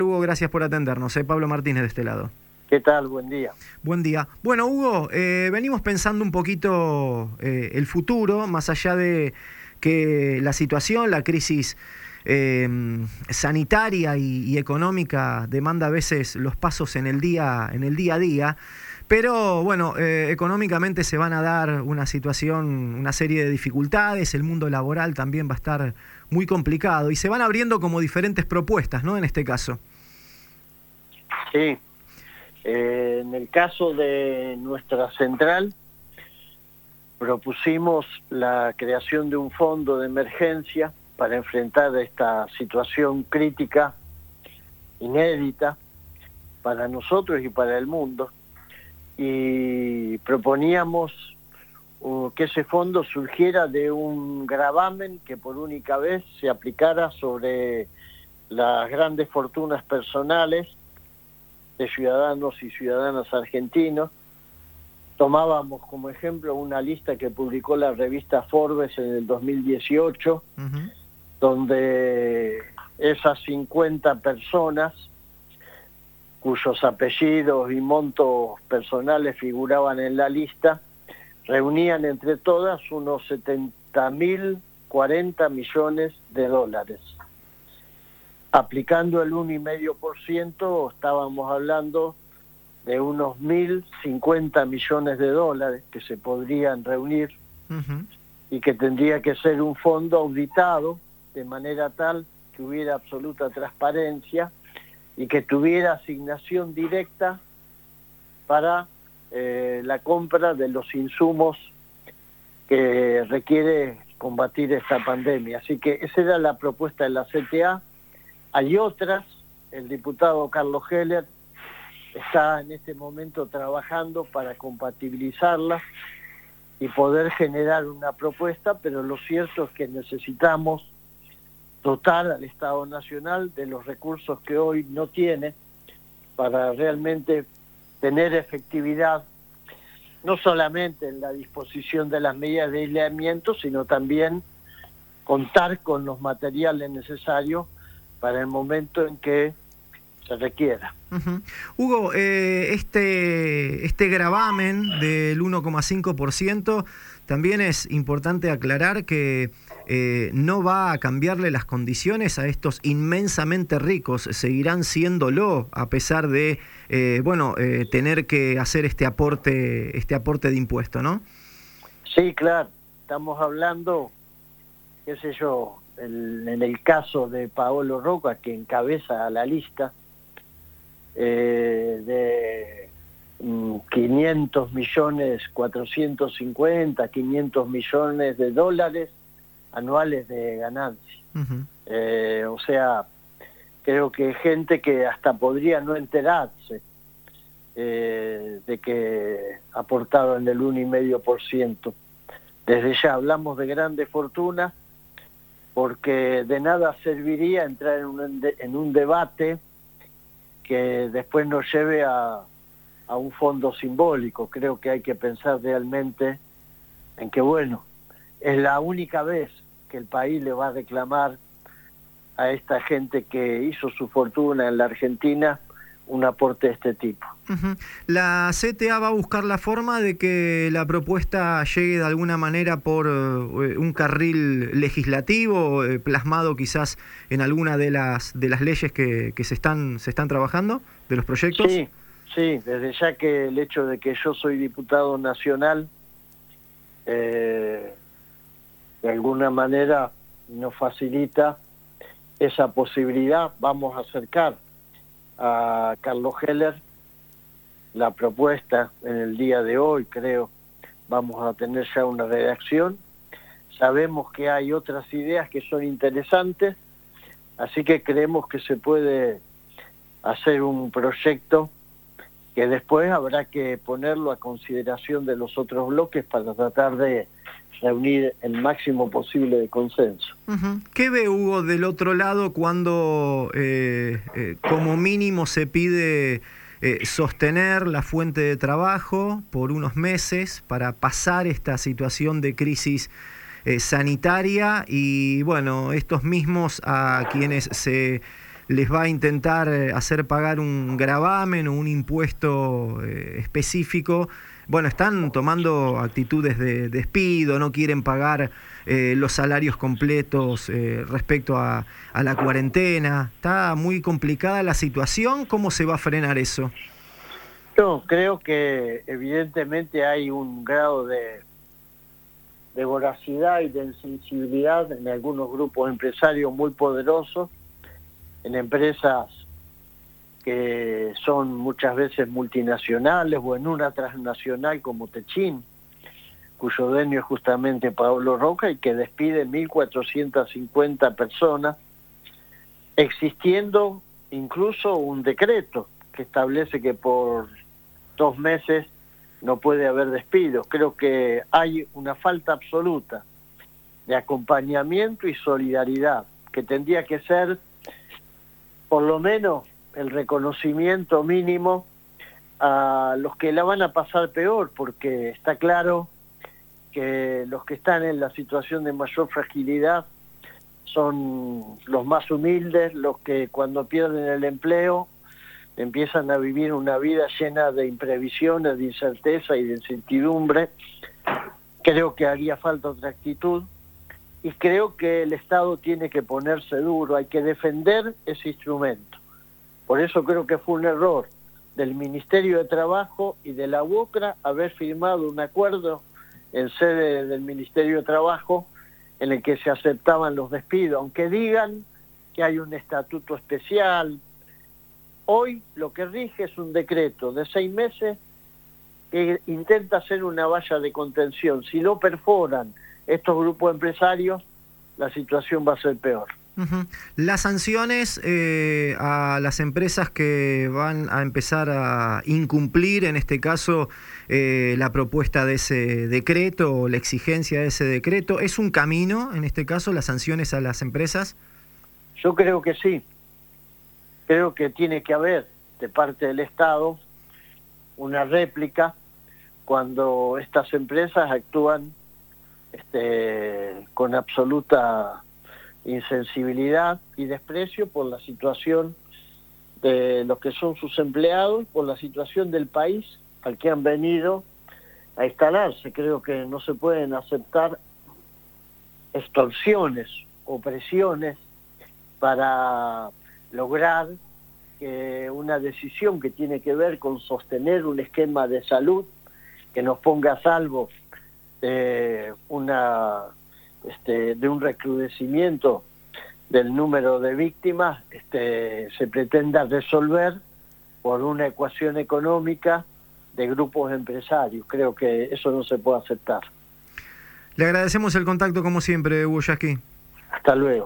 Hugo, gracias por atendernos. Pablo Martínez de este lado. ¿Qué tal? Buen día. Buen día. Bueno, Hugo, venimos pensando un poquito el futuro, más allá de que la situación, la crisis sanitaria y económica demanda a veces los pasos en el día a día. Pero bueno, económicamente se van a dar una serie de dificultades, el mundo laboral también va a estar muy complicado y se van abriendo como diferentes propuestas, ¿no? En este caso. Sí, en el caso de nuestra central propusimos la creación de un fondo de emergencia para enfrentar esta situación crítica, inédita para nosotros y para el mundo. Y proponíamos que ese fondo surgiera de un gravamen que por única vez se aplicara sobre las grandes fortunas personales de ciudadanos y ciudadanas argentinos. Tomábamos como ejemplo una lista que publicó la revista Forbes en el 2018, donde esas 50 personas cuyos apellidos y montos personales figuraban en la lista, reunían entre todas unos 70.040 millones de dólares. Aplicando el 1,5%, estábamos hablando de unos 1.050 millones de dólares que se podrían reunir y que tendría que ser un fondo auditado de manera tal que hubiera absoluta transparencia y que tuviera asignación directa para la compra de los insumos que requiere combatir esta pandemia. Así que esa era la propuesta de la CTA. Hay otras, el diputado Carlos Heller está en este momento trabajando para compatibilizarlas y poder generar una propuesta, pero lo cierto es que necesitamos dotar al Estado Nacional de los recursos que hoy no tiene para realmente tener efectividad, no solamente en la disposición de las medidas de aislamiento, sino también contar con los materiales necesarios para el momento en que se requiera. Hugo, este gravamen del 1,5%, también es importante aclarar que no va a cambiarle las condiciones a estos inmensamente ricos, seguirán siéndolo a pesar de tener que hacer este aporte de impuesto, ¿no? Sí, claro, estamos hablando, qué sé yo, en el caso de Paolo Roca, que encabeza la lista, de 500 millones, 450, 500 millones de dólares anuales de ganancia. O sea, creo que gente que hasta podría no enterarse de que aportaron el 1,5%. Desde ya hablamos de grandes fortunas, porque de nada serviría entrar en un debate que después nos lleve a un fondo simbólico. Creo que hay que pensar realmente en que, bueno, es la única vez que el país le va a reclamar a esta gente que hizo su fortuna en la Argentina un aporte de este tipo. La CTA va a buscar la forma de que la propuesta llegue de alguna manera por un carril legislativo, plasmado quizás en alguna de las leyes que se están trabajando, de los proyectos. Sí, desde ya que el hecho de que yo soy diputado nacional de alguna manera nos facilita esa posibilidad. Vamos a acercar a Carlos Heller la propuesta en el día de hoy, creo. Vamos a tener ya una redacción. Sabemos que hay otras ideas que son interesantes, así que creemos que se puede hacer un proyecto que después habrá que ponerlo a consideración de los otros bloques para tratar de reunir el máximo posible de consenso. ¿Qué ve, Hugo, del otro lado cuando como mínimo se pide sostener la fuente de trabajo por unos meses para pasar esta situación de crisis sanitaria y, bueno, estos mismos a quienes se les va a intentar hacer pagar un gravamen o un impuesto específico. Bueno, están tomando actitudes de despido, no quieren pagar los salarios completos respecto a la cuarentena. Está muy complicada la situación. ¿Cómo se va a frenar eso? Yo creo que evidentemente hay un grado de voracidad y de insensibilidad en algunos grupos empresarios muy poderosos, en empresas que son muchas veces multinacionales o en una transnacional como Techin, cuyo dueño es justamente Pablo Roca y que despide 1.450 personas, existiendo incluso un decreto que establece que por 2 meses no puede haber despidos. Creo que hay una falta absoluta de acompañamiento y solidaridad, que tendría que ser por lo menos el reconocimiento mínimo a los que la van a pasar peor, porque está claro que los que están en la situación de mayor fragilidad son los más humildes, los que cuando pierden el empleo empiezan a vivir una vida llena de imprevisiones, de incerteza y de incertidumbre. Creo que haría falta otra actitud y creo que el Estado tiene que ponerse duro, hay que defender ese instrumento. Por eso creo que fue un error del Ministerio de Trabajo y de la UOCRA haber firmado un acuerdo en sede del Ministerio de Trabajo en el que se aceptaban los despidos, aunque digan que hay un estatuto especial. Hoy lo que rige es un decreto de 6 meses que intenta hacer una valla de contención. Si lo perforan estos grupos empresarios, la situación va a ser peor. Las sanciones a las empresas que van a empezar a incumplir, en este caso, la propuesta de ese decreto o la exigencia de ese decreto, ¿es un camino, en este caso, las sanciones a las empresas? Yo creo que sí. Creo que tiene que haber de parte del Estado una réplica cuando estas empresas actúan con absoluta insensibilidad y desprecio por la situación de los que son sus empleados, por la situación del país al que han venido a instalarse. Creo que no se pueden aceptar extorsiones o presiones para lograr que una decisión que tiene que ver con sostener un esquema de salud que nos ponga a salvo de un recrudecimiento del número de víctimas, se pretenda resolver por una ecuación económica de grupos empresarios. Creo que eso no se puede aceptar. Le agradecemos el contacto como siempre, Hugo Yasky. Hasta luego.